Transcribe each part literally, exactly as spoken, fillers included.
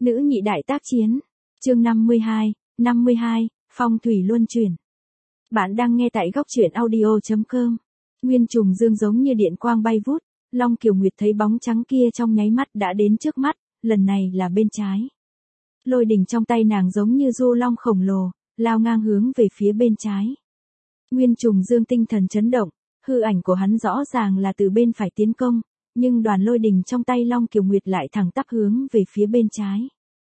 Nữ nhị đại tác chiến. Chương năm mươi hai, năm mươi hai, phong thủy luân chuyển. Bạn đang nghe tại góc truyện audio chấm com. Nguyên trùng dương giống như điện quang bay vút, Long Kiều Nguyệt thấy bóng trắng kia trong nháy mắt đã đến trước mắt, lần này là bên trái. Lôi đỉnh trong tay nàng giống như du long khổng lồ, lao ngang hướng về phía bên trái. Nguyên trùng dương tinh thần chấn động, hư ảnh của hắn rõ ràng là từ bên phải tiến công, nhưng đoàn lôi đỉnh trong tay Long Kiều Nguyệt lại thẳng tắp hướng về phía bên trái.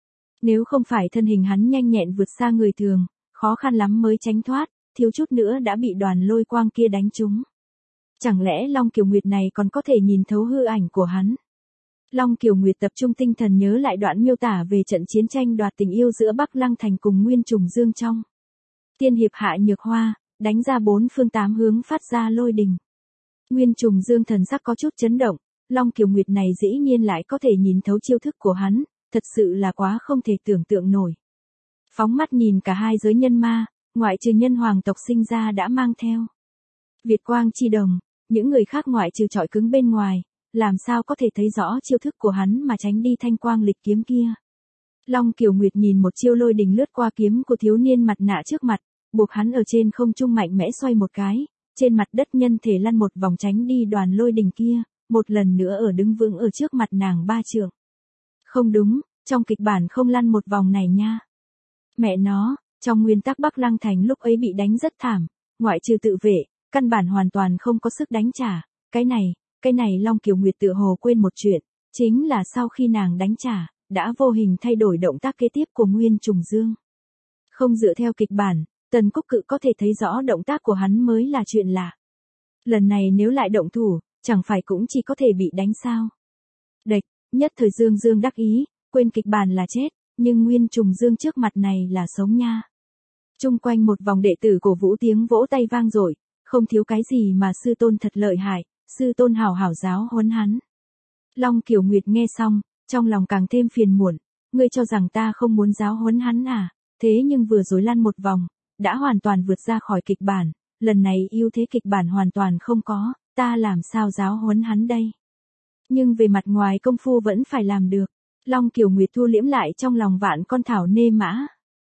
Nếu không phải thân hình hắn nhanh nhẹn vượt xa người thường, khó khăn lắm mới tránh thoát, thiếu chút nữa đã bị đoàn lôi quang kia đánh trúng. Chẳng lẽ Long Kiều Nguyệt này còn có thể nhìn thấu hư ảnh của hắn? Long Kiều Nguyệt tập trung tinh thần nhớ lại đoạn miêu tả về trận chiến tranh đoạt tình yêu giữa Bắc Lăng Thành cùng Nguyên Trùng Dương trong Tiên Hiệp Hạ Nhược Hoa, đánh ra bốn phương tám hướng phát ra lôi đình. Nguyên Trùng Dương thần sắc có chút chấn động, Long Kiều Nguyệt này dĩ nhiên lại có thể nhìn thấu chiêu thức của hắn, thật sự là quá không thể tưởng tượng nổi. Phóng mắt nhìn cả hai giới nhân ma, ngoại trừ nhân hoàng tộc sinh ra đã mang theo Việt quang chi đồng, những người khác ngoại trừ trọi cứng bên ngoài, làm sao có thể thấy rõ chiêu thức của hắn mà tránh đi thanh quang lịch kiếm kia. Long Kiều Nguyệt nhìn một chiêu lôi đình lướt qua kiếm của thiếu niên mặt nạ trước mặt, buộc hắn ở trên không trung mạnh mẽ xoay một cái, trên mặt đất nhân thể lăn một vòng tránh đi đoàn lôi đình kia, một lần nữa ở đứng vững ở trước mặt nàng ba trượng. Không đúng, trong kịch bản không lăn một vòng này nha. Mẹ nó, trong nguyên tắc Bắc Lăng Thành lúc ấy bị đánh rất thảm, ngoại trừ tự vệ, căn bản hoàn toàn không có sức đánh trả, cái này, cái này Long Kiều Nguyệt tự hồ quên một chuyện, chính là sau khi nàng đánh trả, đã vô hình thay đổi động tác kế tiếp của Nguyên Trùng Dương. Không dựa theo kịch bản, Tần Cúc Cự có thể thấy rõ động tác của hắn mới là chuyện lạ. Lần này nếu lại động thủ, chẳng phải cũng chỉ có thể bị đánh sao. Địch, nhất thời Dương Dương đắc ý, quên kịch bản là chết, nhưng Nguyên Trùng Dương trước mặt này là sống nha. Trung quanh một vòng đệ tử cổ vũ tiếng vỗ tay vang dội, không thiếu cái gì mà sư tôn thật lợi hại, sư tôn hảo hảo giáo huấn hắn. Long Kiều Nguyệt nghe xong, trong lòng càng thêm phiền muộn, ngươi cho rằng ta không muốn giáo huấn hắn à, thế nhưng vừa rồi lăn một vòng, đã hoàn toàn vượt ra khỏi kịch bản, lần này ưu thế kịch bản hoàn toàn không có, ta làm sao giáo huấn hắn đây. Nhưng về mặt ngoài công phu vẫn phải làm được. Long Kiều Nguyệt thu liễm lại trong lòng vạn con thảo nê mã.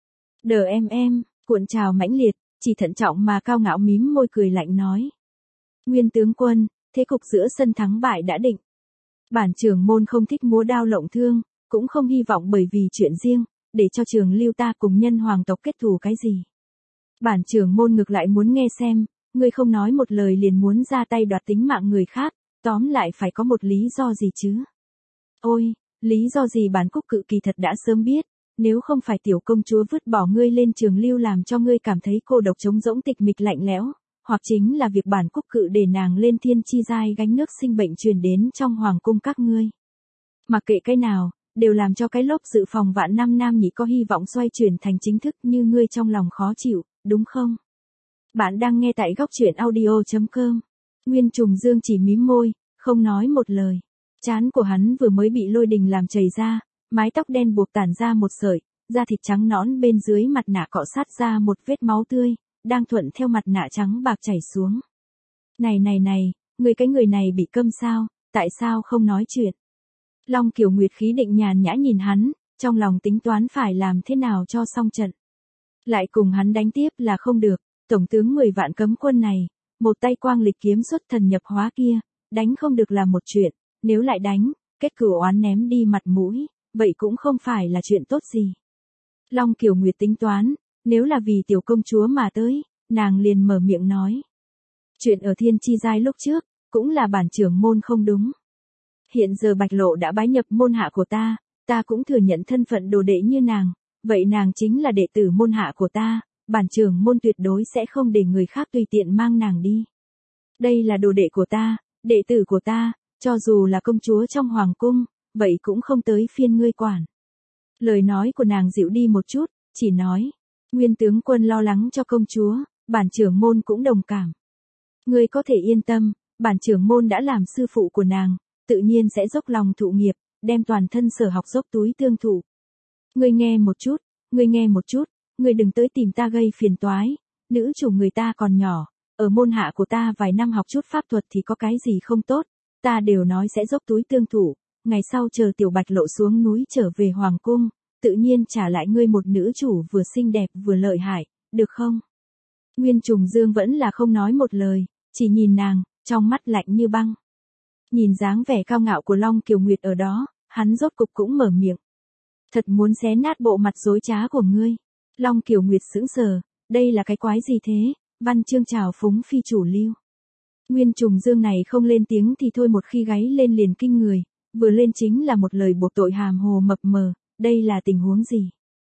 Đờ em em, cuộn trào mãnh liệt, chỉ thận trọng mà cao ngạo mím môi cười lạnh nói. Nguyên tướng quân, thế cục giữa sân thắng bại đã định. Bản trưởng môn không thích múa đao lộng thương, cũng không hy vọng bởi vì chuyện riêng, để cho trường lưu ta cùng nhân hoàng tộc kết thù cái gì. Bản trưởng môn ngược lại muốn nghe xem, ngươi không nói một lời liền muốn ra tay đoạt tính mạng người khác, tóm lại phải có một lý do gì chứ. Ôi, lý do gì bản Cúc Cự kỳ thật đã sớm biết, nếu không phải tiểu công chúa vứt bỏ ngươi lên trường lưu làm cho ngươi cảm thấy cô độc trống rỗng tịch mịch lạnh lẽo, hoặc chính là việc bản Cúc Cự để nàng lên thiên chi giai gánh nước sinh bệnh truyền đến trong hoàng cung các ngươi. Mặc kệ cái nào, đều làm cho cái lốp dự phòng vạn năm nam nhị có hy vọng xoay chuyển thành chính thức như ngươi trong lòng khó chịu, đúng không? Bạn đang nghe tại góc truyện audio chấm com. Nguyên Trùng Dương chỉ mím môi, không nói một lời. Trán của hắn vừa mới bị lôi đình làm chảy ra, mái tóc đen buộc tản ra một sợi, da thịt trắng nõn bên dưới mặt nạ cọ sát ra một vết máu tươi, đang thuận theo mặt nạ trắng bạc chảy xuống. Này này này, người cái người này bị câm sao, tại sao không nói chuyện? Long Kiều Nguyệt khí định nhàn nhã nhìn hắn, trong lòng tính toán phải làm thế nào cho xong trận. Lại cùng hắn đánh tiếp là không được, tổng tướng mười vạn cấm quân này, một tay quang lịch kiếm xuất thần nhập hóa kia, đánh không được là một chuyện, nếu lại đánh, kết cửu oán ném đi mặt mũi, vậy cũng không phải là chuyện tốt gì. Long Kiều Nguyệt tính toán, nếu là vì tiểu công chúa mà tới, nàng liền mở miệng nói. Chuyện ở thiên chi giai lúc trước, cũng là bản trưởng môn không đúng. Hiện giờ Bạch Lộ đã bái nhập môn hạ của ta, ta cũng thừa nhận thân phận đồ đệ như nàng, vậy nàng chính là đệ tử môn hạ của ta, bản trưởng môn tuyệt đối sẽ không để người khác tùy tiện mang nàng đi. Đây là đồ đệ của ta, đệ tử của ta, cho dù là công chúa trong hoàng cung, vậy cũng không tới phiên ngươi quản. Lời nói của nàng dịu đi một chút, chỉ nói, Nguyên tướng quân lo lắng cho công chúa, bản trưởng môn cũng đồng cảm. Ngươi có thể yên tâm, bản trưởng môn đã làm sư phụ của nàng, tự nhiên sẽ dốc lòng thụ nghiệp, đem toàn thân sở học dốc túi tương thụ. Ngươi nghe một chút, ngươi nghe một chút, ngươi đừng tới tìm ta gây phiền toái, nữ chủ người ta còn nhỏ, ở môn hạ của ta vài năm học chút pháp thuật thì có cái gì không tốt, ta đều nói sẽ dốc túi tương thủ, ngày sau chờ tiểu Bạch Lộ xuống núi trở về hoàng cung, tự nhiên trả lại ngươi một nữ chủ vừa xinh đẹp vừa lợi hại, được không? Nguyên Trùng Dương vẫn là không nói một lời, chỉ nhìn nàng, trong mắt lạnh như băng. Nhìn dáng vẻ cao ngạo của Long Kiều Nguyệt ở đó, hắn rốt cục cũng mở miệng. Thật muốn xé nát bộ mặt dối trá của ngươi. Long Kiều Nguyệt sững sờ, đây là cái quái gì thế? Văn chương trào phúng phi chủ lưu. Nguyên Trùng Dương này không lên tiếng thì thôi, một khi gáy lên liền kinh người, vừa lên chính là một lời buộc tội hàm hồ mập mờ, đây là tình huống gì?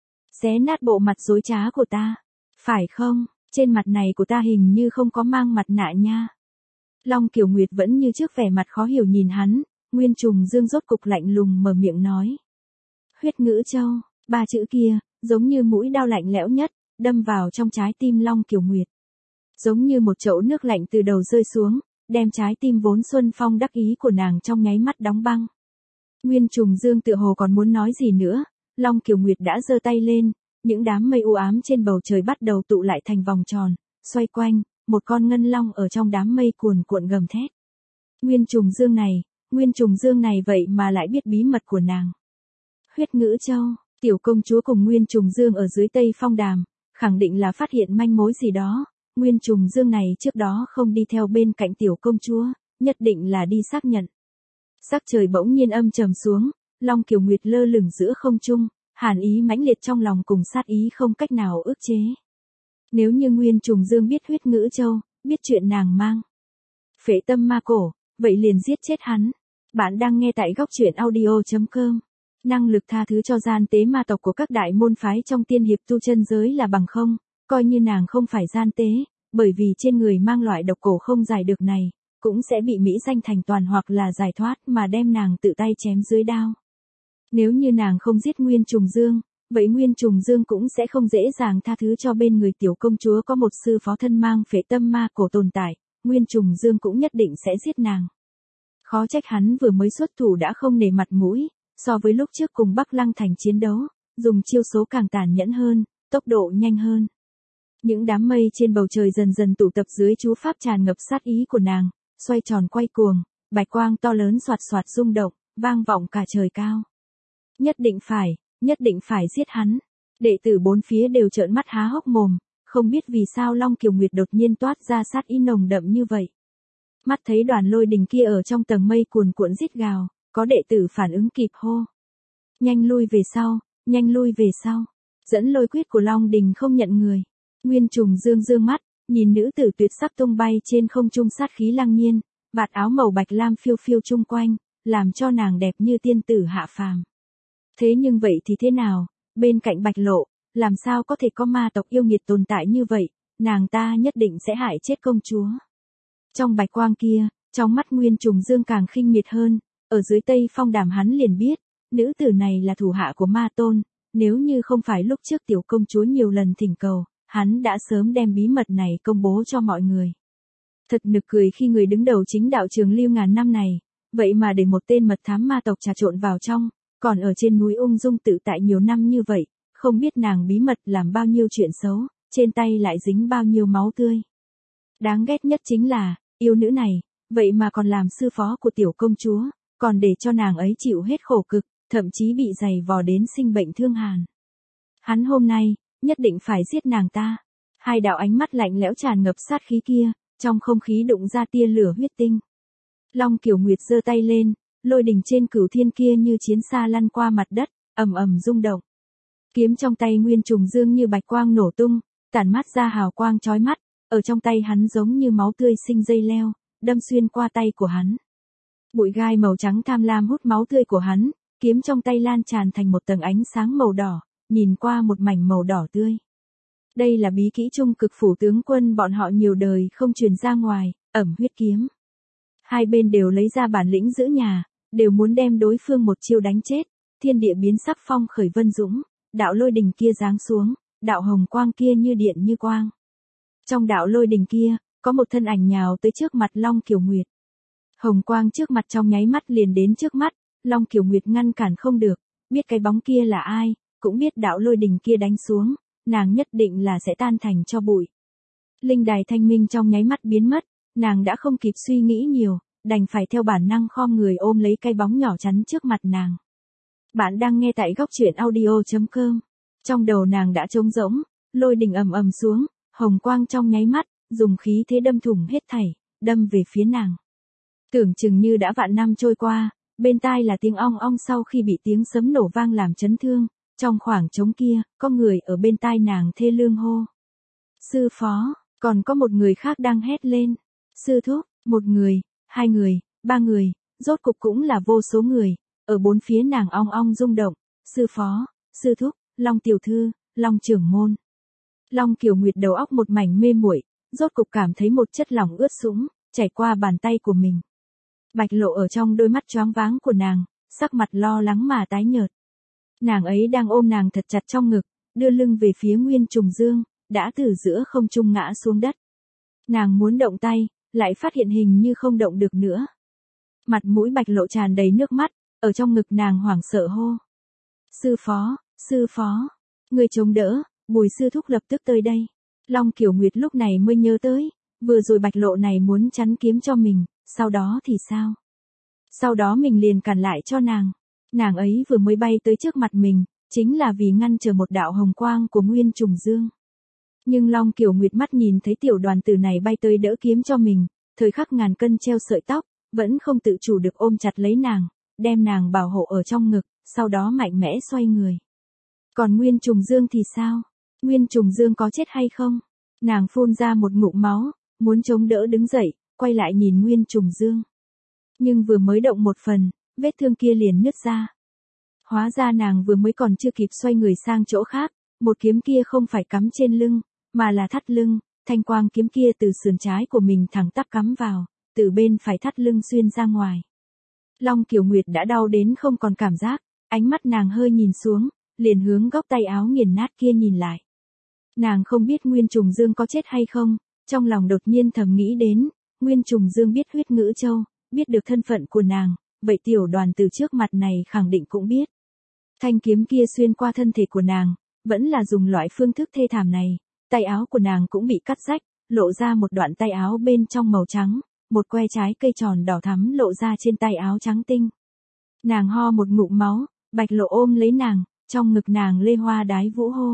Xé nát bộ mặt dối trá của ta, phải không? Trên mặt này của ta hình như không có mang mặt nạ nha. Long Kiều Nguyệt vẫn như trước vẻ mặt khó hiểu nhìn hắn, Nguyên Trùng Dương rốt cục lạnh lùng mở miệng nói. Huyết ngữ châu, ba chữ kia, giống như mũi đao lạnh lẽo nhất, đâm vào trong trái tim Long Kiều Nguyệt. Giống như một chậu nước lạnh từ đầu rơi xuống, đem trái tim vốn xuân phong đắc ý của nàng trong nháy mắt đóng băng. Nguyên Trùng Dương tựa hồ còn muốn nói gì nữa, Long Kiều Nguyệt đã giơ tay lên, những đám mây u ám trên bầu trời bắt đầu tụ lại thành vòng tròn, xoay quanh, một con ngân long ở trong đám mây cuồn cuộn gầm thét. Nguyên Trùng Dương này, Nguyên Trùng Dương này vậy mà lại biết bí mật của nàng. Huyết ngữ châu, tiểu công chúa cùng Nguyên Trùng Dương ở dưới Tây Phong Đàm, khẳng định là phát hiện manh mối gì đó. Nguyên Trùng Dương này trước đó không đi theo bên cạnh tiểu công chúa, nhất định là đi xác nhận. Sắc trời bỗng nhiên âm trầm xuống, Long Kiều Nguyệt lơ lửng giữa không trung, hàn ý mãnh liệt trong lòng cùng sát ý không cách nào ức chế. Nếu như Nguyên Trùng Dương biết huyết ngữ châu, biết chuyện nàng mang phệ tâm ma cổ, vậy liền giết chết hắn. Bạn đang nghe tại góc truyện audio chấm com. Năng lực tha thứ cho gian tế ma tộc của các đại môn phái trong tiên hiệp tu chân giới là bằng không, coi như nàng không phải gian tế, bởi vì trên người mang loại độc cổ không giải được này, cũng sẽ bị mỹ danh thành toàn hoặc là giải thoát mà đem nàng tự tay chém dưới đao. Nếu như nàng không giết Nguyên Trùng Dương, vậy Nguyên Trùng Dương cũng sẽ không dễ dàng tha thứ cho bên người tiểu công chúa có một sư phó thân mang phệ tâm ma cổ tồn tại, Nguyên Trùng Dương cũng nhất định sẽ giết nàng. Khó trách hắn vừa mới xuất thủ đã không nể mặt mũi, so với lúc trước cùng Bắc Lăng Thành chiến đấu, dùng chiêu số càng tàn nhẫn hơn, tốc độ nhanh hơn. Những đám mây trên bầu trời dần dần tụ tập dưới chú pháp tràn ngập sát ý của nàng, xoay tròn quay cuồng, bạch quang to lớn xoạt xoạt rung động, vang vọng cả trời cao. Nhất định phải, nhất định phải giết hắn. Đệ tử bốn phía đều trợn mắt há hốc mồm, không biết vì sao Long Kiều Nguyệt đột nhiên toát ra sát ý nồng đậm như vậy. Mắt thấy đoàn lôi đình kia ở trong tầng mây cuồn cuộn rít gào, có đệ tử phản ứng kịp hô. Nhanh lui về sau, nhanh lui về sau. Dẫn lôi quyết của Long Đình không nhận người. Nguyên Trùng Dương dương mắt, nhìn nữ tử tuyệt sắc tung bay trên không trung sát khí lăng nhiên, vạt áo màu bạch lam phiêu phiêu chung quanh, làm cho nàng đẹp như tiên tử hạ phàm. Thế nhưng vậy thì thế nào, bên cạnh Bạch Lộ, làm sao có thể có ma tộc yêu nghiệt tồn tại như vậy, nàng ta nhất định sẽ hại chết công chúa. Trong bạch quang kia, trong mắt Nguyên Trùng Dương càng khinh miệt hơn, ở dưới Tây Phong Đàm hắn liền biết, nữ tử này là thủ hạ của ma tôn, nếu như không phải lúc trước tiểu công chúa nhiều lần thỉnh cầu, hắn đã sớm đem bí mật này công bố cho mọi người. Thật nực cười khi người đứng đầu chính đạo trường lưu ngàn năm này, vậy mà để một tên mật thám ma tộc trà trộn vào trong, còn ở trên núi ung dung tự tại nhiều năm như vậy, không biết nàng bí mật làm bao nhiêu chuyện xấu, trên tay lại dính bao nhiêu máu tươi. Đáng ghét nhất chính là, yêu nữ này, vậy mà còn làm sư phó của tiểu công chúa, còn để cho nàng ấy chịu hết khổ cực, thậm chí bị giày vò đến sinh bệnh thương hàn. Hắn hôm nay, nhất định phải giết nàng ta. Hai đạo ánh mắt lạnh lẽo tràn ngập sát khí kia, trong không khí đụng ra tia lửa huyết tinh. Long Kiều Nguyệt giơ tay lên, lôi đình trên cửu thiên kia như chiến xa lăn qua mặt đất, ầm ầm rung động. Kiếm trong tay Nguyên Trùng Dương như bạch quang nổ tung, tản mát ra hào quang chói mắt, ở trong tay hắn giống như máu tươi sinh dây leo, đâm xuyên qua tay của hắn. Bụi gai màu trắng tham lam hút máu tươi của hắn, kiếm trong tay lan tràn thành một tầng ánh sáng màu đỏ, nhìn qua một mảnh màu đỏ tươi. Đây là bí kỹ trung cực phủ tướng quân bọn họ nhiều đời không truyền ra ngoài, ẩm huyết kiếm. Hai bên đều lấy ra bản lĩnh giữ nhà, đều muốn đem đối phương một chiêu đánh chết, thiên địa biến sắc phong khởi vân dũng, đạo lôi đình kia giáng xuống, đạo hồng quang kia như điện như quang. Trong đạo lôi đình kia, có một thân ảnh nhào tới trước mặt Long Kiều Nguyệt. Hồng quang trước mặt trong nháy mắt liền đến trước mắt, Long Kiều Nguyệt ngăn cản không được, biết cái bóng kia là ai, cũng biết đạo lôi đình kia đánh xuống, nàng nhất định là sẽ tan thành cho bụi. Linh đài thanh minh trong nháy mắt biến mất, nàng đã không kịp suy nghĩ nhiều, đành phải theo bản năng khom người ôm lấy cái bóng nhỏ chắn trước mặt nàng. Bạn đang nghe tại góc truyện audio chấm com. Trong đầu nàng đã trống rỗng, lôi đình ầm ầm xuống, hồng quang trong nháy mắt, dùng khí thế đâm thủng hết thảy, đâm về phía nàng. Tưởng chừng như đã vạn năm trôi qua, bên tai là tiếng ong ong sau khi bị tiếng sấm nổ vang làm chấn thương, trong khoảng trống kia, có người ở bên tai nàng thê lương hô. Sư phó, còn có một người khác đang hét lên. Sư thúc, một người, hai người, ba người, rốt cục cũng là vô số người, ở bốn phía nàng ong ong rung động. Sư phó, sư thúc, Long tiểu thư, Long trưởng môn. Long Kiều Nguyệt đầu óc một mảnh mê muội, rốt cục cảm thấy một chất lỏng ướt sũng chảy qua bàn tay của mình. Bạch lộ ở trong đôi mắt choáng váng của nàng, sắc mặt lo lắng mà tái nhợt. Nàng ấy đang ôm nàng thật chặt trong ngực, đưa lưng về phía Nguyên Trùng Dương, đã từ giữa không trung ngã xuống đất. Nàng muốn động tay, lại phát hiện hình như không động được nữa. Mặt mũi Bạch lộ tràn đầy nước mắt, ở trong ngực nàng hoảng sợ hô. Sư phó, sư phó, người chống đỡ, Bùi sư thúc lập tức tới đây. Long Kiều Nguyệt lúc này mới nhớ tới, vừa rồi Bạch lộ này muốn chắn kiếm cho mình, sau đó thì sao? Sau đó mình liền cản lại cho nàng. Nàng ấy vừa mới bay tới trước mặt mình, chính là vì ngăn trở một đạo hồng quang của Nguyên Trùng Dương. Nhưng Long Kiều Nguyệt mắt nhìn thấy tiểu đoàn tử này bay tới đỡ kiếm cho mình, thời khắc ngàn cân treo sợi tóc, vẫn không tự chủ được ôm chặt lấy nàng, đem nàng bảo hộ ở trong ngực, sau đó mạnh mẽ xoay người. Còn Nguyên Trùng Dương thì sao? Nguyên Trùng Dương có chết hay không? Nàng phun ra một ngụm máu, muốn chống đỡ đứng dậy, quay lại nhìn Nguyên Trùng Dương. Nhưng vừa mới động một phần, vết thương kia liền nứt ra. Hóa ra nàng vừa mới còn chưa kịp xoay người sang chỗ khác, một kiếm kia không phải cắm trên lưng, mà là thắt lưng, thanh quang kiếm kia từ sườn trái của mình thẳng tắp cắm vào, từ bên phải thắt lưng xuyên ra ngoài. Long Kiều Nguyệt đã đau đến không còn cảm giác, ánh mắt nàng hơi nhìn xuống, liền hướng góc tay áo nghiền nát kia nhìn lại. Nàng không biết Nguyên Trùng Dương có chết hay không, trong lòng đột nhiên thầm nghĩ đến, Nguyên Trùng Dương biết huyết ngữ châu, biết được thân phận của nàng, vậy tiểu đoàn từ trước mặt này khẳng định cũng biết. Thanh kiếm kia xuyên qua thân thể của nàng, vẫn là dùng loại phương thức thê thảm này, tay áo của nàng cũng bị cắt rách, lộ ra một đoạn tay áo bên trong màu trắng, một que trái cây tròn đỏ thắm lộ ra trên tay áo trắng tinh. Nàng ho một ngụm máu, Bạch lộ ôm lấy nàng, trong ngực nàng lê hoa đái vũ hô.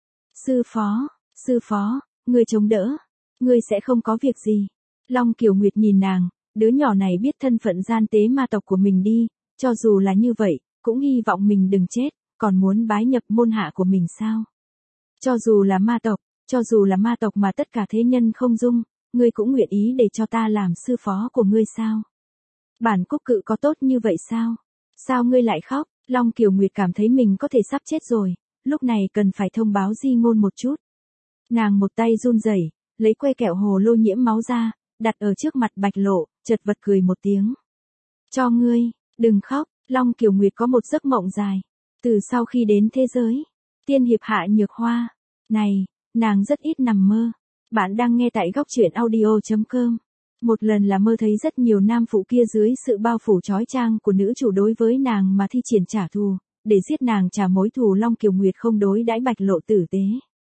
Sư phó, sư phó, ngươi chống đỡ, ngươi sẽ không có việc gì. Long Kiều Nguyệt nhìn nàng, đứa nhỏ này biết thân phận gian tế ma tộc của mình đi, cho dù là như vậy, cũng hy vọng mình đừng chết, còn muốn bái nhập môn hạ của mình sao? Cho dù là ma tộc, cho dù là ma tộc mà tất cả thế nhân không dung, ngươi cũng nguyện ý để cho ta làm sư phó của ngươi sao? Bản Cúc Cự có tốt như vậy sao? Sao ngươi lại khóc? Long Kiều Nguyệt cảm thấy mình có thể sắp chết rồi, lúc này cần phải thông báo di ngôn một chút. Nàng một tay run rẩy, lấy que kẹo hồ lô nhiễm máu ra, đặt ở trước mặt Bạch lộ, chật vật cười một tiếng. Cho ngươi, đừng khóc, Long Kiều Nguyệt có một giấc mộng dài. Từ sau khi đến thế giới, tiên hiệp Hạ Nhược Hoa, này, nàng rất ít nằm mơ. Bạn đang nghe tại góc truyện audio chấm com. Một lần là mơ thấy rất nhiều nam phụ kia dưới sự bao phủ trói trang của nữ chủ đối với nàng mà thi triển trả thù, để giết nàng trả mối thù. Long Kiều Nguyệt không đối đãi Bạch lộ tử tế.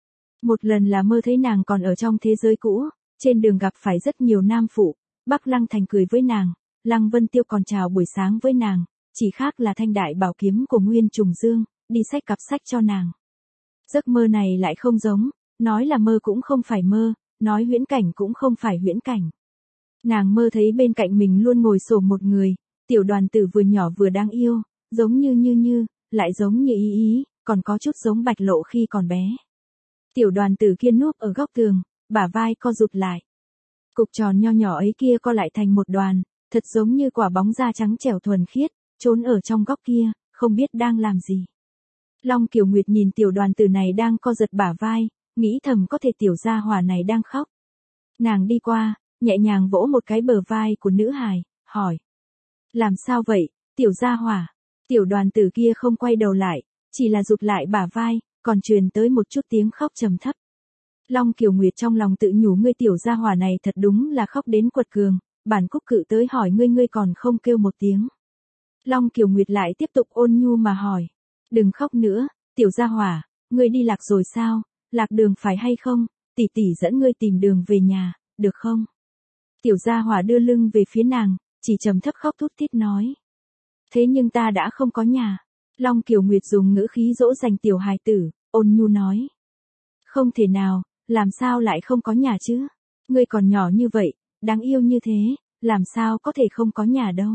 Một lần là mơ thấy nàng còn ở trong thế giới cũ, trên đường gặp phải rất nhiều nam phụ, Bắc Lăng Thành cười với nàng, Lăng Vân Tiêu còn chào buổi sáng với nàng, chỉ khác là thanh đại bảo kiếm của Nguyên Trùng Dương, đi xách cặp sách cho nàng. Giấc mơ này lại không giống, nói là mơ cũng không phải mơ, nói huyễn cảnh cũng không phải huyễn cảnh. Nàng mơ thấy bên cạnh mình luôn ngồi xổm một người, tiểu đoàn tử vừa nhỏ vừa đáng yêu, giống như như như, lại giống như ý ý, còn có chút giống Bạch lộ khi còn bé. Tiểu đoàn tử kia núp ở góc tường, bả vai co rụt lại. Cục tròn nho nhỏ ấy kia co lại thành một đoàn, thật giống như quả bóng da trắng trẻo thuần khiết, trốn ở trong góc kia, không biết đang làm gì. Long Kiều Nguyệt nhìn tiểu đoàn tử này đang co giật bả vai, nghĩ thầm có thể tiểu gia hỏa này đang khóc. Nàng đi qua, nhẹ nhàng vỗ một cái bờ vai của nữ hài, hỏi. Làm sao vậy, tiểu gia hỏa? Tiểu đoàn tử kia không quay đầu lại, chỉ là rụt lại bả vai, còn truyền tới một chút tiếng khóc trầm thấp. Long Kiều Nguyệt trong lòng tự nhủ ngươi tiểu gia hỏa này thật đúng là khóc đến quật cường, Bản Cúc Cự tới hỏi ngươi ngươi còn không kêu một tiếng. Long Kiều Nguyệt lại tiếp tục ôn nhu mà hỏi. Đừng khóc nữa, tiểu gia hỏa, ngươi đi lạc rồi sao, lạc đường phải hay không, tỷ tỷ dẫn ngươi tìm đường về nhà, được không? Tiểu gia hỏa đưa lưng về phía nàng, chỉ trầm thấp khóc thút thít nói. Thế nhưng ta đã không có nhà. Long Kiều Nguyệt dùng ngữ khí dỗ dành tiểu hài tử, ôn nhu nói. Không thể nào, làm sao lại không có nhà chứ? Ngươi còn nhỏ như vậy, đáng yêu như thế, làm sao có thể không có nhà đâu.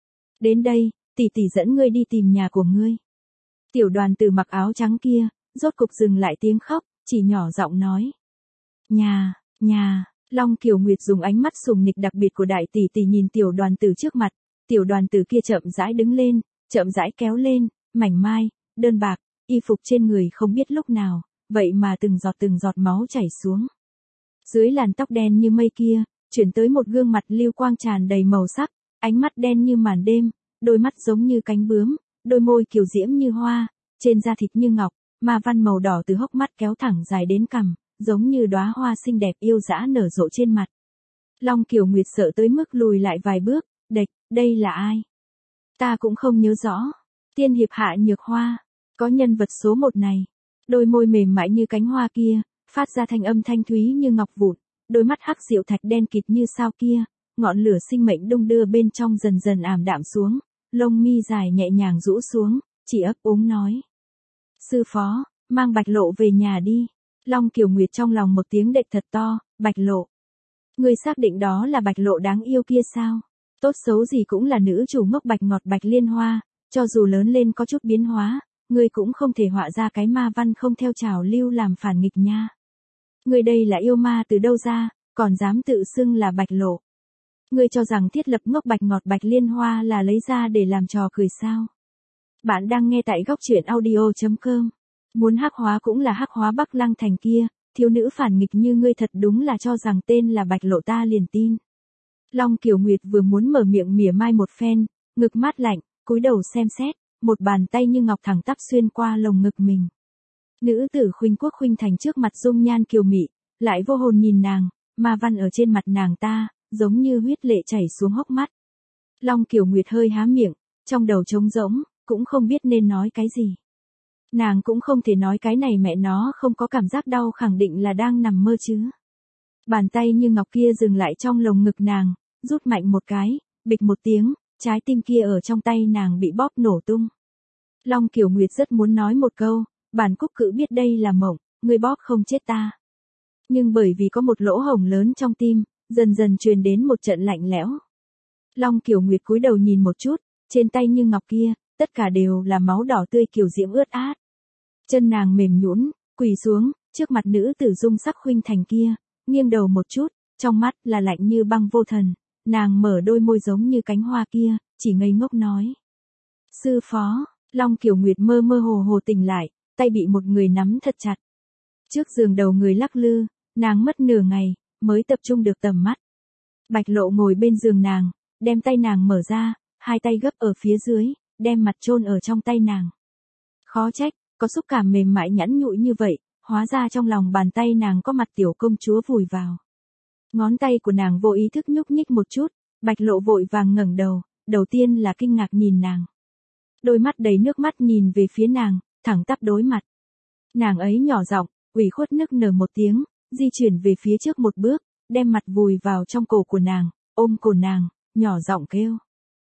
Đến đây, tỷ tỷ dẫn ngươi đi tìm nhà của ngươi. Tiểu đoàn tử mặc áo trắng kia, rốt cục dừng lại tiếng khóc, chỉ nhỏ giọng nói. Nhà, nhà, Long Kiều Nguyệt dùng ánh mắt sùng nịch đặc biệt của đại tỷ tỷ nhìn tiểu đoàn tử trước mặt, tiểu đoàn tử kia chậm rãi đứng lên, chậm rãi kéo lên, mảnh mai, đơn bạc, y phục trên người không biết lúc nào, vậy mà từng giọt từng giọt máu chảy xuống. Dưới làn tóc đen như mây kia, chuyển tới một gương mặt lưu quang tràn đầy màu sắc, ánh mắt đen như màn đêm, đôi mắt giống như cánh bướm, đôi môi kiều diễm như hoa, trên da thịt như ngọc, ma văn màu đỏ từ hốc mắt kéo thẳng dài đến cằm, giống như đóa hoa xinh đẹp yêu dã nở rộ trên mặt. Long Kiều Nguyệt sợ tới mức lùi lại vài bước, địch, đây là ai? Ta cũng không nhớ rõ. Tiên hiệp Hạ Nhược Hoa, có nhân vật số một này. Đôi môi mềm mại như cánh hoa kia, phát ra thanh âm thanh thúy như ngọc vụn, đôi mắt hắc diệu thạch đen kịt như sao kia, ngọn lửa sinh mệnh đung đưa bên trong dần dần ảm đạm xuống, lông mi dài nhẹ nhàng rũ xuống, chỉ ấp úng nói. Sư phó, mang Bạch Lộ về nhà đi. Long Kiều Nguyệt trong lòng một tiếng đệt thật to, Bạch Lộ. Ngươi xác định đó là Bạch Lộ đáng yêu kia sao? Tốt xấu gì cũng là nữ chủ ngốc bạch ngọt Bạch Liên Hoa, cho dù lớn lên có chút biến hóa, ngươi cũng không thể họa ra cái ma văn không theo trào lưu làm phản nghịch nha. Ngươi đây là yêu ma từ đâu ra, còn dám tự xưng là Bạch Lộ. Ngươi cho rằng thiết lập ngốc bạch ngọt Bạch Liên Hoa là lấy ra để làm trò cười sao? Bạn đang nghe tại góc truyện audio chấm com. Muốn hắc hóa cũng là hắc hóa Bắc Lăng Thành kia, thiếu nữ phản nghịch như ngươi thật đúng là cho rằng tên là Bạch Lộ ta liền tin. Long Kiều Nguyệt vừa muốn mở miệng mỉa mai một phen, ngực mát lạnh, cúi đầu xem xét, một bàn tay như ngọc thẳng tắp xuyên qua lồng ngực mình. Nữ tử khuynh quốc khuynh thành trước mặt dung nhan kiều mị, lại vô hồn nhìn nàng, ma văn ở trên mặt nàng ta, giống như huyết lệ chảy xuống hốc mắt. Long Kiều Nguyệt hơi há miệng, trong đầu trống rỗng, cũng không biết nên nói cái gì. Nàng cũng không thể nói cái này mẹ nó không có cảm giác đau khẳng định là đang nằm mơ chứ. Bàn tay như ngọc kia dừng lại trong lồng ngực nàng, rút mạnh một cái, bịch một tiếng, trái tim kia ở trong tay nàng bị bóp nổ tung. Long Kiều Nguyệt rất muốn nói một câu, bản Cúc Cự biết đây là mộng, ngươi bóp không chết ta. Nhưng bởi vì có một lỗ hổng lớn trong tim, dần dần truyền đến một trận lạnh lẽo. Long Kiều Nguyệt cúi đầu nhìn một chút, trên tay như ngọc kia, tất cả đều là máu đỏ tươi kiều diễm ướt át. Chân nàng mềm nhũn, quỳ xuống, trước mặt nữ tử dung sắc khuynh thành kia, nghiêng đầu một chút, trong mắt là lạnh như băng vô thần, nàng mở đôi môi giống như cánh hoa kia, chỉ ngây ngốc nói. Sư phó, Long Kiều Nguyệt mơ mơ hồ hồ tỉnh lại, tay bị một người nắm thật chặt. Trước giường đầu người lắc lư, nàng mất nửa ngày, mới tập trung được tầm mắt. Bạch Lộ ngồi bên giường nàng, đem tay nàng mở ra, hai tay gấp ở phía dưới, đem mặt chôn ở trong tay nàng. Khó trách, có xúc cảm mềm mại nhẵn nhụi như vậy, hóa ra trong lòng bàn tay nàng có mặt tiểu công chúa vùi vào. Ngón tay của nàng vô ý thức nhúc nhích một chút, Bạch Lộ vội vàng ngẩng đầu, đầu tiên là kinh ngạc nhìn nàng. Đôi mắt đầy nước mắt nhìn về phía nàng, thẳng tắp đối mặt. Nàng ấy nhỏ giọng, ủy khuất nức nở một tiếng, di chuyển về phía trước một bước, đem mặt vùi vào trong cổ của nàng, ôm cổ nàng, nhỏ giọng kêu.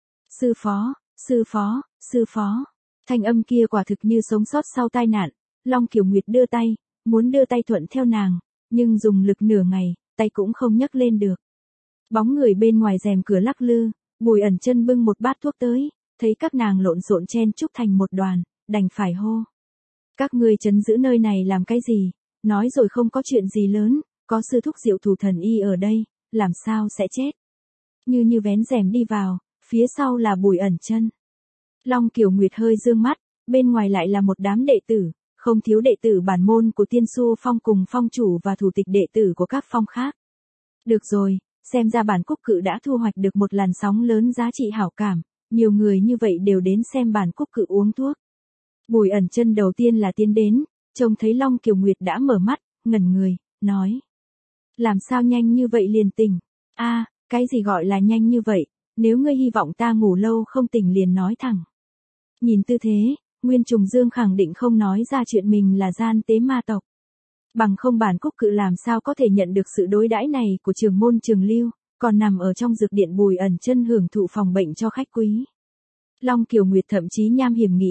Sư phó, sư phó, sư phó. Thanh âm kia quả thực như sống sót sau tai nạn. Long Kiều Nguyệt đưa tay, muốn đưa tay thuận theo nàng, nhưng dùng lực nửa ngày, tay cũng không nhấc lên được. Bóng người bên ngoài rèm cửa lắc lư, Bùi Ẩn Chân bưng một bát thuốc tới, thấy các nàng lộn xộn chen chúc thành một đoàn, đành phải hô. Các ngươi trấn giữ nơi này làm cái gì? Nói rồi không có chuyện gì lớn, có sư thúc Diệu Thủ Thần Y ở đây, làm sao sẽ chết? Như như vén rèm đi vào, phía sau là Bùi Ẩn Chân. Long Kiều Nguyệt hơi dương mắt, bên ngoài lại là một đám đệ tử, không thiếu đệ tử bản môn của Tiên Xu Phong cùng phong chủ và thủ tịch đệ tử của các phong khác. Được rồi, xem ra bản Cúc Cự đã thu hoạch được một làn sóng lớn giá trị hảo cảm, nhiều người như vậy đều đến xem bản Cúc Cự uống thuốc. Bùi Ẩn Chân đầu tiên là tiến đến, trông thấy Long Kiều Nguyệt đã mở mắt, ngẩn người, nói. Làm sao nhanh như vậy liền tỉnh? A, cái gì gọi là nhanh như vậy, nếu ngươi hy vọng ta ngủ lâu không tỉnh liền nói thẳng. Nhìn tư thế, Nguyên Trùng Dương khẳng định không nói ra chuyện mình là gian tế ma tộc. Bằng không bản Cúc Cự làm sao có thể nhận được sự đối đãi này của trưởng môn Trường Lưu, còn nằm ở trong dược điện Bùi Ẩn Chân hưởng thụ phòng bệnh cho khách quý. Long Kiều Nguyệt thậm chí nham hiểm nghĩ,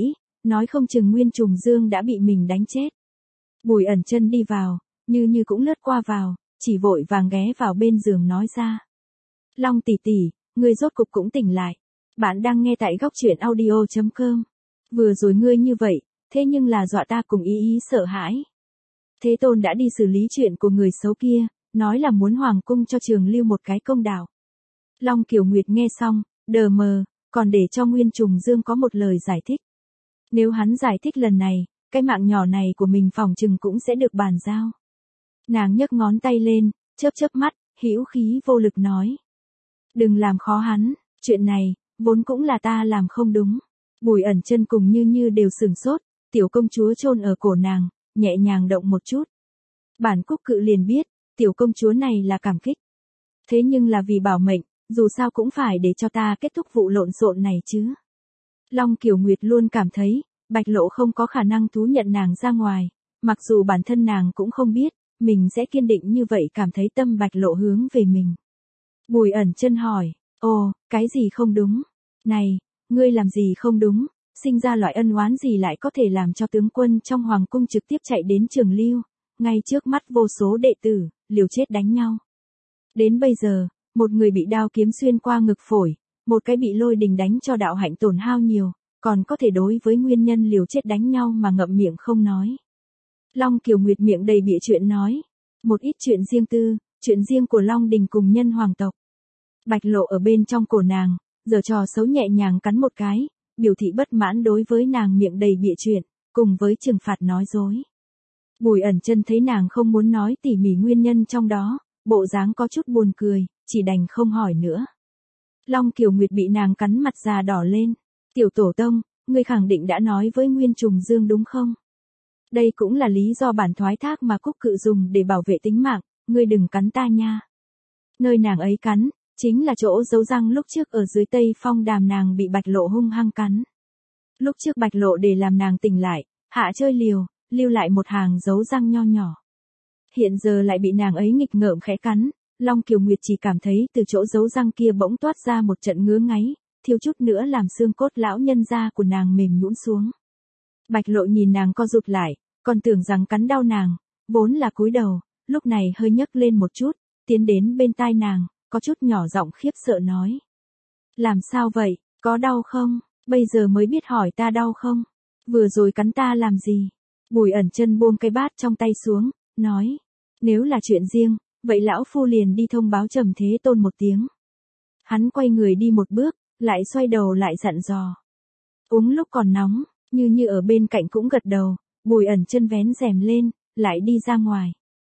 nói không chừng Nguyên Trùng Dương đã bị mình đánh chết. Bùi ẩn chân đi vào, Như Như cũng lướt qua vào, chỉ vội vàng ghé vào bên giường nói ra. Long tỷ tỷ, ngươi rốt cục cũng tỉnh lại. Bạn đang nghe tại góc truyện audio chấm com. Vừa rồi ngươi như vậy, thế nhưng là dọa ta cùng ý ý sợ hãi. Thế Tôn đã đi xử lý chuyện của người xấu kia, nói là muốn hoàng cung cho Trường Lưu một cái công đạo. Long Kiều Nguyệt nghe xong, đờ mờ, còn để cho Nguyên Trùng Dương có một lời giải thích. Nếu hắn giải thích lần này, cái mạng nhỏ này của mình phòng chừng cũng sẽ được bàn giao. Nàng nhấc ngón tay lên, chớp chớp mắt, hữu khí vô lực nói. Đừng làm khó hắn, chuyện này, vốn cũng là ta làm không đúng. Bùi ẩn chân cùng Như Như đều sửng sốt, tiểu công chúa chôn ở cổ nàng, nhẹ nhàng động một chút. Bản Cúc Cự liền biết, tiểu công chúa này là cảm kích. Thế nhưng là vì bảo mệnh, dù sao cũng phải để cho ta kết thúc vụ lộn xộn này chứ. Long Kiều Nguyệt luôn cảm thấy, Bạch Lộ không có khả năng thú nhận nàng ra ngoài, mặc dù bản thân nàng cũng không biết, mình sẽ kiên định như vậy cảm thấy tâm Bạch Lộ hướng về mình. Bùi ẩn chân hỏi, ồ, cái gì không đúng? Này, ngươi làm gì không đúng? Sinh ra loại ân oán gì lại có thể làm cho tướng quân trong hoàng cung trực tiếp chạy đến Trường Lưu, ngay trước mắt vô số đệ tử, liều chết đánh nhau. Đến bây giờ, một người bị đao kiếm xuyên qua ngực phổi, một cái bị lôi đình đánh cho đạo hạnh tổn hao nhiều, còn có thể đối với nguyên nhân liều chết đánh nhau mà ngậm miệng không nói. Long Kiều Nguyệt miệng đầy bịa chuyện nói, một ít chuyện riêng tư, chuyện riêng của Long Đình cùng nhân hoàng tộc. Bạch Lộ ở bên trong cổ nàng, giở trò xấu nhẹ nhàng cắn một cái, biểu thị bất mãn đối với nàng miệng đầy bịa chuyện, cùng với trừng phạt nói dối. Bùi ẩn chân thấy nàng không muốn nói tỉ mỉ nguyên nhân trong đó, bộ dáng có chút buồn cười, chỉ đành không hỏi nữa. Long Kiều Nguyệt bị nàng cắn mặt già đỏ lên. Tiểu tổ tông, ngươi khẳng định đã nói với Nguyên Trùng Dương đúng không? Đây cũng là lý do bản thoái thác mà Cúc Cự dùng để bảo vệ tính mạng, ngươi đừng cắn ta nha. Nơi nàng ấy cắn, chính là chỗ giấu răng lúc trước ở dưới Tây Phong Đàm nàng bị Bạch Lộ hung hăng cắn. Lúc trước Bạch Lộ để làm nàng tỉnh lại, hạ chơi liều, lưu lại một hàng dấu răng nho nhỏ. Hiện giờ lại bị nàng ấy nghịch ngợm khẽ cắn, Long Kiều Nguyệt chỉ cảm thấy từ chỗ dấu răng kia bỗng toát ra một trận ngứa ngáy, thiếu chút nữa làm xương cốt lão nhân da của nàng mềm nhũn xuống. Bạch Lộ nhìn nàng co rụt lại, còn tưởng rằng cắn đau nàng, vốn là cúi đầu, lúc này hơi nhấc lên một chút, tiến đến bên tai nàng, có chút nhỏ giọng khiếp sợ nói. Làm sao vậy, có đau không, bây giờ mới biết hỏi ta đau không, vừa rồi cắn ta làm gì. Bùi ẩn chân buông cái bát trong tay xuống, nói, nếu là chuyện riêng, vậy lão phu liền đi thông báo Trầm Thế Tôn một tiếng. Hắn quay người đi một bước, lại xoay đầu lại dặn dò. Uống lúc còn nóng, Như Như ở bên cạnh cũng gật đầu, Bùi ẩn chân vén rèm lên, lại đi ra ngoài.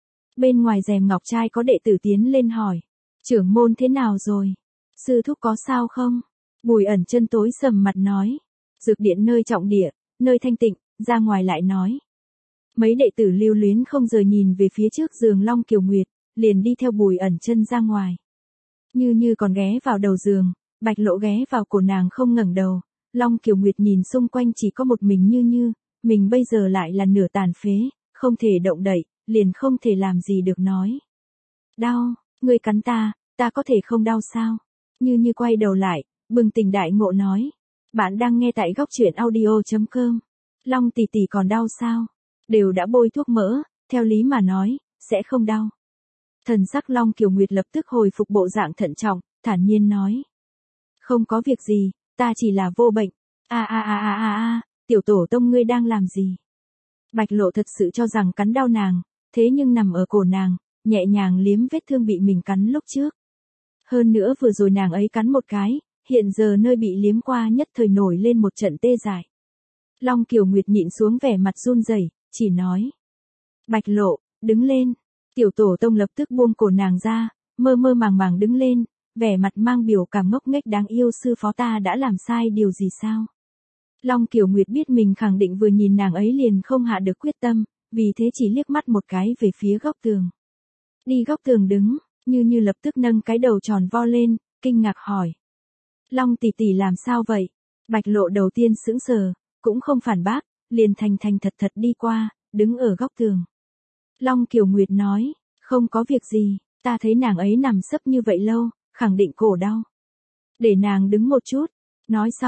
Bên ngoài rèm ngọc trai có đệ tử tiến lên hỏi, trưởng môn thế nào rồi? Sư thúc có sao không? Bùi ẩn chân tối sầm mặt nói, dược điện nơi trọng địa, nơi thanh tịnh, ra ngoài lại nói. Mấy đệ tử lưu luyến không rời nhìn về phía trước giường Long Kiều Nguyệt, liền đi theo Bùi ẩn chân ra ngoài. Như Như còn ghé vào đầu giường, Bạch Lộ ghé vào cổ nàng không ngẩng đầu, Long Kiều Nguyệt nhìn xung quanh chỉ có một mình Như Như, mình bây giờ lại là nửa tàn phế, không thể động đậy, liền không thể làm gì được nói. Đau, ngươi cắn ta, ta có thể không đau sao? Như Như quay đầu lại, bừng tỉnh đại ngộ nói. Bạn đang nghe tại góc truyện audio chấm com. Long tỷ tỷ còn đau sao? Đều đã bôi thuốc mỡ, theo lý mà nói, sẽ không đau. Thần sắc Long Kiều Nguyệt lập tức hồi phục bộ dạng thận trọng, thản nhiên nói. Không có việc gì, ta chỉ là vô bệnh. A a a a a a, tiểu tổ tông ngươi đang làm gì? Bạch Lộ thật sự cho rằng cắn đau nàng, thế nhưng nằm ở cổ nàng, nhẹ nhàng liếm vết thương bị mình cắn lúc trước. Hơn nữa vừa rồi nàng ấy cắn một cái, hiện giờ nơi bị liếm qua nhất thời nổi lên một trận tê dại. Long Kiều Nguyệt nhịn xuống vẻ mặt run rẩy, chỉ nói. Bạch Lộ, đứng lên. Tiểu tổ tông lập tức buông cổ nàng ra, mơ mơ màng màng đứng lên, vẻ mặt mang biểu cảm ngốc nghếch đáng yêu sư phó ta đã làm sai điều gì sao? Long Kiều Nguyệt biết mình khẳng định vừa nhìn nàng ấy liền không hạ được quyết tâm, vì thế chỉ liếc mắt một cái về phía góc tường. Đi góc tường đứng, Như Như lập tức nâng cái đầu tròn vo lên, kinh ngạc hỏi. Long tỷ tỷ làm sao vậy? Bạch Lộ đầu tiên sững sờ, cũng không phản bác, liền thành thành thật thật đi qua, đứng ở góc tường. Long Kiều Nguyệt nói, không có việc gì, ta thấy nàng ấy nằm sấp như vậy lâu, khẳng định cổ đau. Để nàng đứng một chút. Nói xong,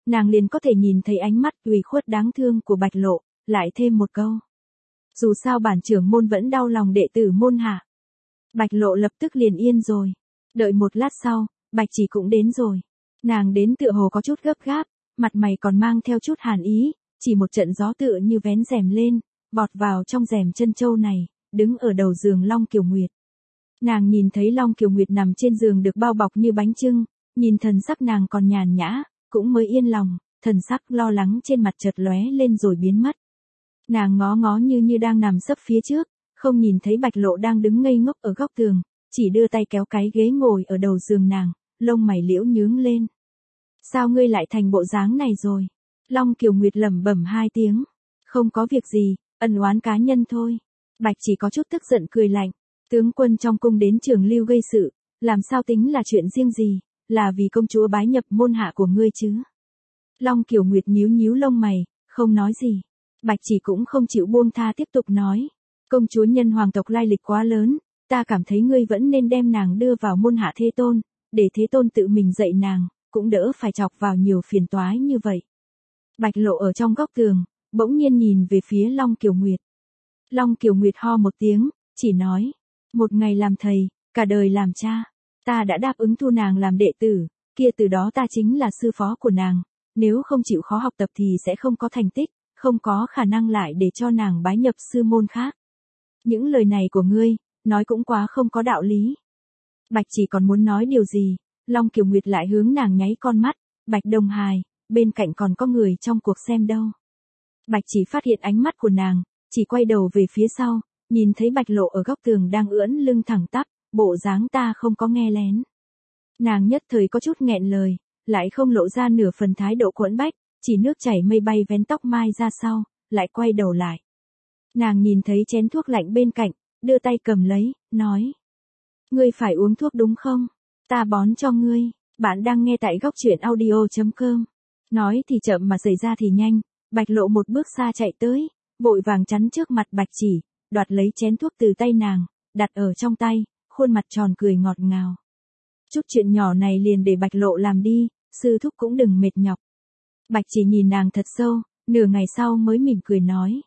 nàng liền có thể nhìn thấy ánh mắt ủy khuất đáng thương của Bạch Lộ, lại thêm một câu. Dù sao bản trưởng môn vẫn đau lòng đệ tử môn hạ. Bạch Lộ lập tức liền yên rồi. Đợi một lát sau, Bạch Chỉ cũng đến rồi. Nàng đến tựa hồ có chút gấp gáp, mặt mày còn mang theo chút hàn ý, chỉ một trận gió tựa như vén rèm lên, vọt vào trong rèm chân châu này, đứng ở đầu giường Long Kiều Nguyệt. Nàng nhìn thấy Long Kiều Nguyệt nằm trên giường được bao bọc như bánh chưng, nhìn thần sắc nàng còn nhàn nhã, cũng mới yên lòng, thần sắc lo lắng trên mặt chợt lóe lên rồi biến mất. Nàng ngó ngó như như đang nằm sấp phía trước, không nhìn thấy Bạch Lộ đang đứng ngây ngốc ở góc tường, chỉ đưa tay kéo cái ghế ngồi ở đầu giường nàng, lông mày liễu nhướng lên. Sao ngươi lại thành bộ dáng này rồi? Long Kiều Nguyệt lẩm bẩm hai tiếng. Không có việc gì, ân oán cá nhân thôi. Bạch Chỉ có chút tức giận cười lạnh. Tướng quân trong cung đến Trường Lưu gây sự, làm sao tính là chuyện riêng gì, là vì công chúa bái nhập môn hạ của ngươi chứ? Long Kiều Nguyệt nhíu nhíu lông mày, không nói gì. Bạch Chỉ cũng không chịu buông tha tiếp tục nói. Công chúa nhân hoàng tộc lai lịch quá lớn, ta cảm thấy ngươi vẫn nên đem nàng đưa vào môn hạ Thế Tôn, để Thế Tôn tự mình dạy nàng, cũng đỡ phải chọc vào nhiều phiền toái như vậy. Bạch Lộ ở trong góc tường, bỗng nhiên nhìn về phía Long Kiều Nguyệt. Long Kiều Nguyệt ho một tiếng, chỉ nói, một ngày làm thầy, cả đời làm cha, ta đã đáp ứng thu nàng làm đệ tử, kia từ đó ta chính là sư phó của nàng, nếu không chịu khó học tập thì sẽ không có thành tích, không có khả năng lại để cho nàng bái nhập sư môn khác. Những lời này của ngươi, nói cũng quá không có đạo lý. Bạch Chỉ còn muốn nói điều gì, Long Kiều Nguyệt lại hướng nàng nháy con mắt, Bạch Đông Hài, bên cạnh còn có người trong cuộc xem đâu. Bạch Chỉ phát hiện ánh mắt của nàng, chỉ quay đầu về phía sau, nhìn thấy Bạch Lộ ở góc tường đang ưỡn lưng thẳng tắp, bộ dáng ta không có nghe lén. Nàng nhất thời có chút nghẹn lời, lại không lộ ra nửa phần thái độ quẫn bách, chỉ nước chảy mây bay vén tóc mai ra sau, lại quay đầu lại. Nàng nhìn thấy chén thuốc lạnh bên cạnh, đưa tay cầm lấy, nói. Ngươi phải uống thuốc đúng không? Ta bón cho ngươi, bạn đang nghe tại góc truyện audio chấm com. Nói thì chậm mà xảy ra thì nhanh, Bạch Lộ một bước xa chạy tới, vội vàng chắn trước mặt Bạch Chỉ, đoạt lấy chén thuốc từ tay nàng, đặt ở trong tay, khuôn mặt tròn cười ngọt ngào. Chút chuyện nhỏ này liền để Bạch Lộ làm đi, sư thúc cũng đừng mệt nhọc. Bạch Chỉ nhìn nàng thật sâu, nửa ngày sau mới mỉm cười nói.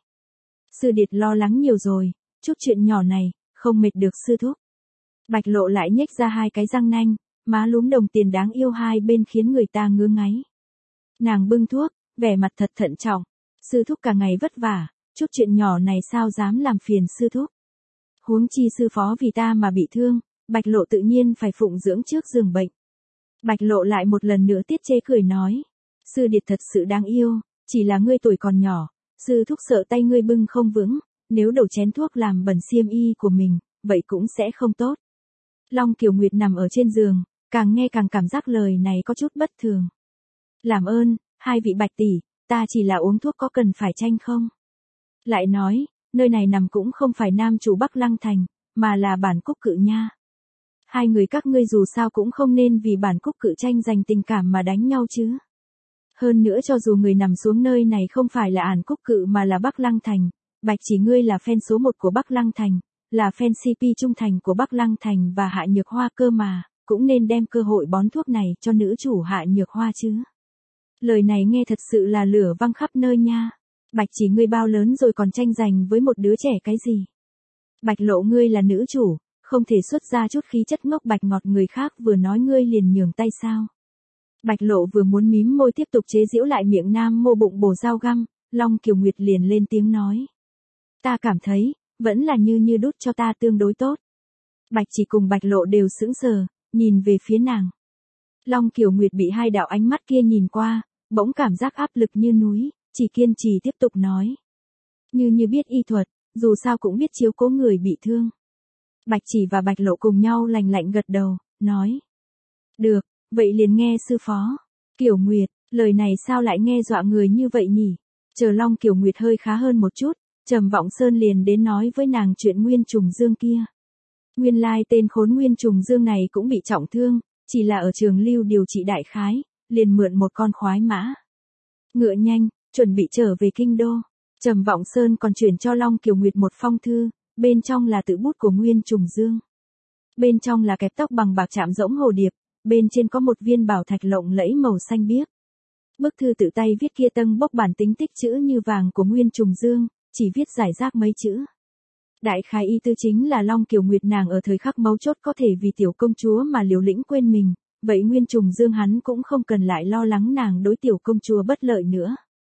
Sư điệt lo lắng nhiều rồi, chút chuyện nhỏ này, không mệt được sư thúc. Bạch Lộ lại nhếch ra hai cái răng nanh, má lúm đồng tiền đáng yêu hai bên khiến người ta ngứa ngáy. Nàng bưng thuốc, vẻ mặt thật thận trọng. Sư thúc cả ngày vất vả, chút chuyện nhỏ này sao dám làm phiền sư thúc. Huống chi sư phó vì ta mà bị thương, Bạch Lộ tự nhiên phải phụng dưỡng trước giường bệnh. Bạch Lộ lại một lần nữa tiết chế cười nói. Sư điệt thật sự đáng yêu, chỉ là ngươi tuổi còn nhỏ, sư thúc sợ tay ngươi bưng không vững, nếu đổ chén thuốc làm bẩn xiêm y của mình, vậy cũng sẽ không tốt. Long Kiều Nguyệt nằm ở trên giường, càng nghe càng cảm giác lời này có chút bất thường. Làm ơn, hai vị Bạch tỷ, ta chỉ là uống thuốc có cần phải tranh không? Lại nói, nơi này nằm cũng không phải nam chủ Bắc Lăng Thành, mà là bản Cúc Cự nha. Hai người các ngươi dù sao cũng không nên vì bản Cúc Cự tranh giành tình cảm mà đánh nhau chứ. Hơn nữa cho dù người nằm xuống nơi này không phải là Ản Cúc Cự mà là Bắc Lăng Thành, Bạch Chỉ ngươi là fan số một của Bắc Lăng Thành, là fan xê pê trung thành của Bắc Lăng Thành và Hạ Nhược Hoa cơ mà, cũng nên đem cơ hội bón thuốc này cho nữ chủ Hạ Nhược Hoa chứ. Lời này nghe thật sự là lửa văng khắp nơi nha. Bạch Chỉ ngươi bao lớn rồi còn tranh giành với một đứa trẻ cái gì? Bạch Lộ ngươi là nữ chủ, không thể xuất ra chút khí chất ngốc bạch ngọt người khác vừa nói ngươi liền nhường tay sao? Bạch Lộ vừa muốn mím môi tiếp tục chế giễu lại miệng nam mô bụng bổ dao găm, Long Kiều Nguyệt liền lên tiếng nói. Ta cảm thấy, vẫn là như như đút cho ta tương đối tốt. Bạch Chỉ cùng Bạch Lộ đều sững sờ, nhìn về phía nàng. Long Kiều Nguyệt bị hai đạo ánh mắt kia nhìn qua, bỗng cảm giác áp lực như núi, chỉ kiên trì tiếp tục nói. Như như biết y thuật, dù sao cũng biết chiếu cố người bị thương. Bạch Chỉ và Bạch Lộ cùng nhau lành lạnh gật đầu, nói. Được, vậy liền nghe sư phó. Kiều Nguyệt, lời này sao lại nghe dọa người như vậy nhỉ? Chờ Long Kiều Nguyệt hơi khá hơn một chút, Trầm Vọng Sơn liền đến nói với nàng chuyện Nguyên Trùng Dương kia. Nguyên lai tên khốn Nguyên Trùng Dương này cũng bị trọng thương, chỉ là ở Trường Lưu điều trị đại khái, liền mượn một con khoái mã. Ngựa nhanh, chuẩn bị trở về kinh đô. Trầm Vọng Sơn còn chuyển cho Long Kiều Nguyệt một phong thư, bên trong là tự bút của Nguyên Trùng Dương. Bên trong là kẹp tóc bằng bạc chạm rỗng hồ điệp, bên trên có một viên bảo thạch lộng lẫy màu xanh biếc. Bức thư tự tay viết kia tâng bốc bản tính tích chữ như vàng của Nguyên Trùng Dương, chỉ viết giải rác mấy chữ. Đại khái ý tư chính là Long Kiều Nguyệt nàng ở thời khắc mấu chốt có thể vì tiểu công chúa mà liều lĩnh quên mình, vậy Nguyên Trùng Dương hắn cũng không cần lại lo lắng nàng đối tiểu công chúa bất lợi nữa.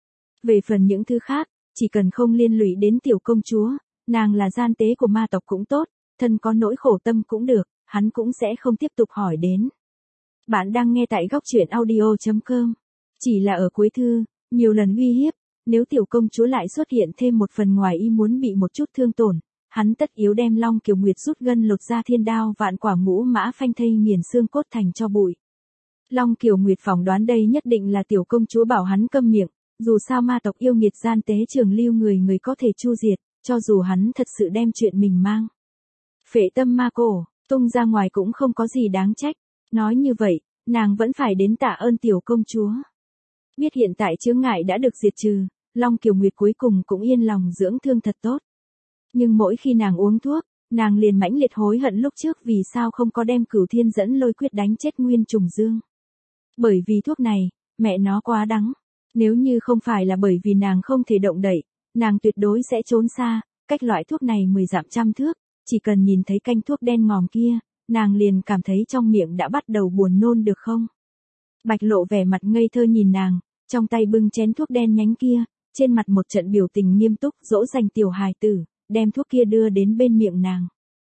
Về phần những thứ khác, chỉ cần không liên lụy đến tiểu công chúa, nàng là gian tế của ma tộc cũng tốt, thân có nỗi khổ tâm cũng được, hắn cũng sẽ không tiếp tục hỏi đến. Bạn đang nghe tại góc truyện audio chấm com. Chỉ là ở cuối thư, nhiều lần uy hiếp, nếu tiểu công chúa lại xuất hiện thêm một phần ngoài ý muốn bị một chút thương tổn, hắn tất yếu đem Long Kiều Nguyệt rút gân lột ra thiên đao vạn quả ngũ mã phanh thây nghiền xương cốt thành cho bụi. Long Kiều Nguyệt phỏng đoán đây nhất định là tiểu công chúa bảo hắn câm miệng, dù sao ma tộc yêu nghiệt gian tế trường lưu người người có thể chu diệt, cho dù hắn thật sự đem chuyện mình mang phệ tâm ma cổ tung ra ngoài cũng không có gì đáng trách. Nói như vậy, nàng vẫn phải đến tạ ơn tiểu công chúa. Biết hiện tại chướng ngại đã được diệt trừ, Long Kiều Nguyệt cuối cùng cũng yên lòng dưỡng thương thật tốt. Nhưng mỗi khi nàng uống thuốc, nàng liền mãnh liệt hối hận lúc trước vì sao không có đem Cửu Thiên Dẫn Lôi Quyết đánh chết Nguyên Trùng Dương. Bởi vì thuốc này, mẹ nó quá đắng. Nếu như không phải là bởi vì nàng không thể động đậy, nàng tuyệt đối sẽ trốn xa, cách loại thuốc này mười dặm trăm thước, chỉ cần nhìn thấy canh thuốc đen ngòm kia, nàng liền cảm thấy trong miệng đã bắt đầu buồn nôn được không? Bạch Lộ vẻ mặt ngây thơ nhìn nàng, trong tay bưng chén thuốc đen nhánh kia, trên mặt một trận biểu tình nghiêm túc dỗ dành tiểu hài tử, đem thuốc kia đưa đến bên miệng nàng.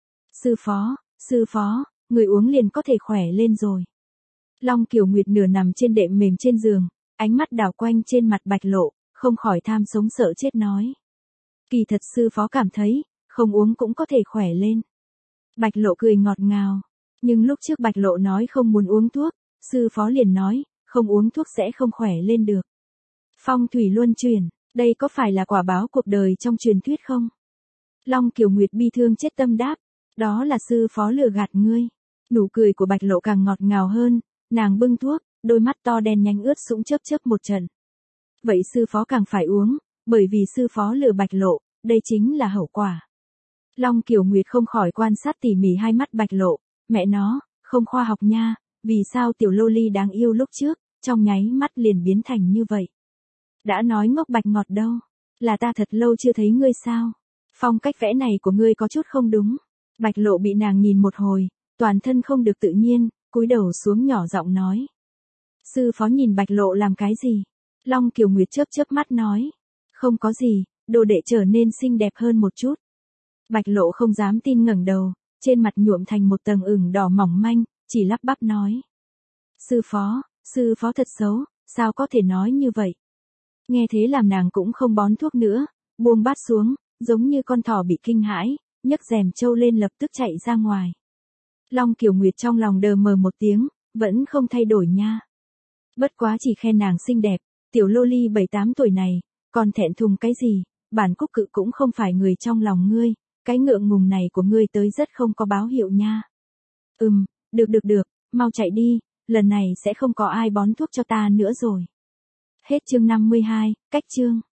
Sư phó, sư phó, người uống liền có thể khỏe lên rồi. Long Kiều Nguyệt nửa nằm trên đệm mềm trên giường, ánh mắt đảo quanh trên mặt Bạch Lộ, không khỏi tham sống sợ chết nói. Kỳ thật sư phó cảm thấy, không uống cũng có thể khỏe lên. Bạch Lộ cười ngọt ngào, nhưng lúc trước Bạch Lộ nói không muốn uống thuốc, sư phó liền nói, không uống thuốc sẽ không khỏe lên được. Phong thủy luân chuyển, đây có phải là quả báo cuộc đời trong truyền thuyết không? Long Kiều Nguyệt bi thương chết tâm đáp, đó là sư phó lừa gạt ngươi. Nụ cười của Bạch Lộ càng ngọt ngào hơn, nàng bưng thuốc, đôi mắt to đen nhanh ướt sũng chớp chớp một trận. Vậy sư phó càng phải uống, bởi vì sư phó lừa Bạch Lộ, đây chính là hậu quả. Long Kiều Nguyệt không khỏi quan sát tỉ mỉ hai mắt Bạch Lộ, mẹ nó, không khoa học nha, vì sao tiểu lô ly đáng yêu lúc trước, trong nháy mắt liền biến thành như vậy. Đã nói ngốc bạch ngọt đâu, là ta thật lâu chưa thấy ngươi sao, phong cách vẽ này của ngươi có chút không đúng. Bạch Lộ bị nàng nhìn một hồi, toàn thân không được tự nhiên, cúi đầu xuống nhỏ giọng nói. Sư phó nhìn Bạch Lộ làm cái gì? Long Kiều Nguyệt chớp chớp mắt nói. Không có gì, đồ đệ trở nên xinh đẹp hơn một chút. Bạch Lộ không dám tin ngẩng đầu, trên mặt nhuộm thành một tầng ửng đỏ mỏng manh, chỉ lắp bắp nói. Sư phó, sư phó thật xấu, sao có thể nói như vậy? Nghe thế làm nàng cũng không bón thuốc nữa, buông bát xuống, giống như con thỏ bị kinh hãi, nhấc rèm trâu lên lập tức chạy ra ngoài. Long Kiều Nguyệt trong lòng đờ mờ một tiếng, vẫn không thay đổi nha. Bất quá chỉ khen nàng xinh đẹp, tiểu lô ly bảy tám tuổi này, còn thẹn thùng cái gì, bản Cúc Cự cũng không phải người trong lòng ngươi, cái ngượng ngùng này của ngươi tới rất không có báo hiệu nha. Ừm, được được được, mau chạy đi, lần này sẽ không có ai bón thuốc cho ta nữa rồi. Hết chương năm mươi hai, cách chương.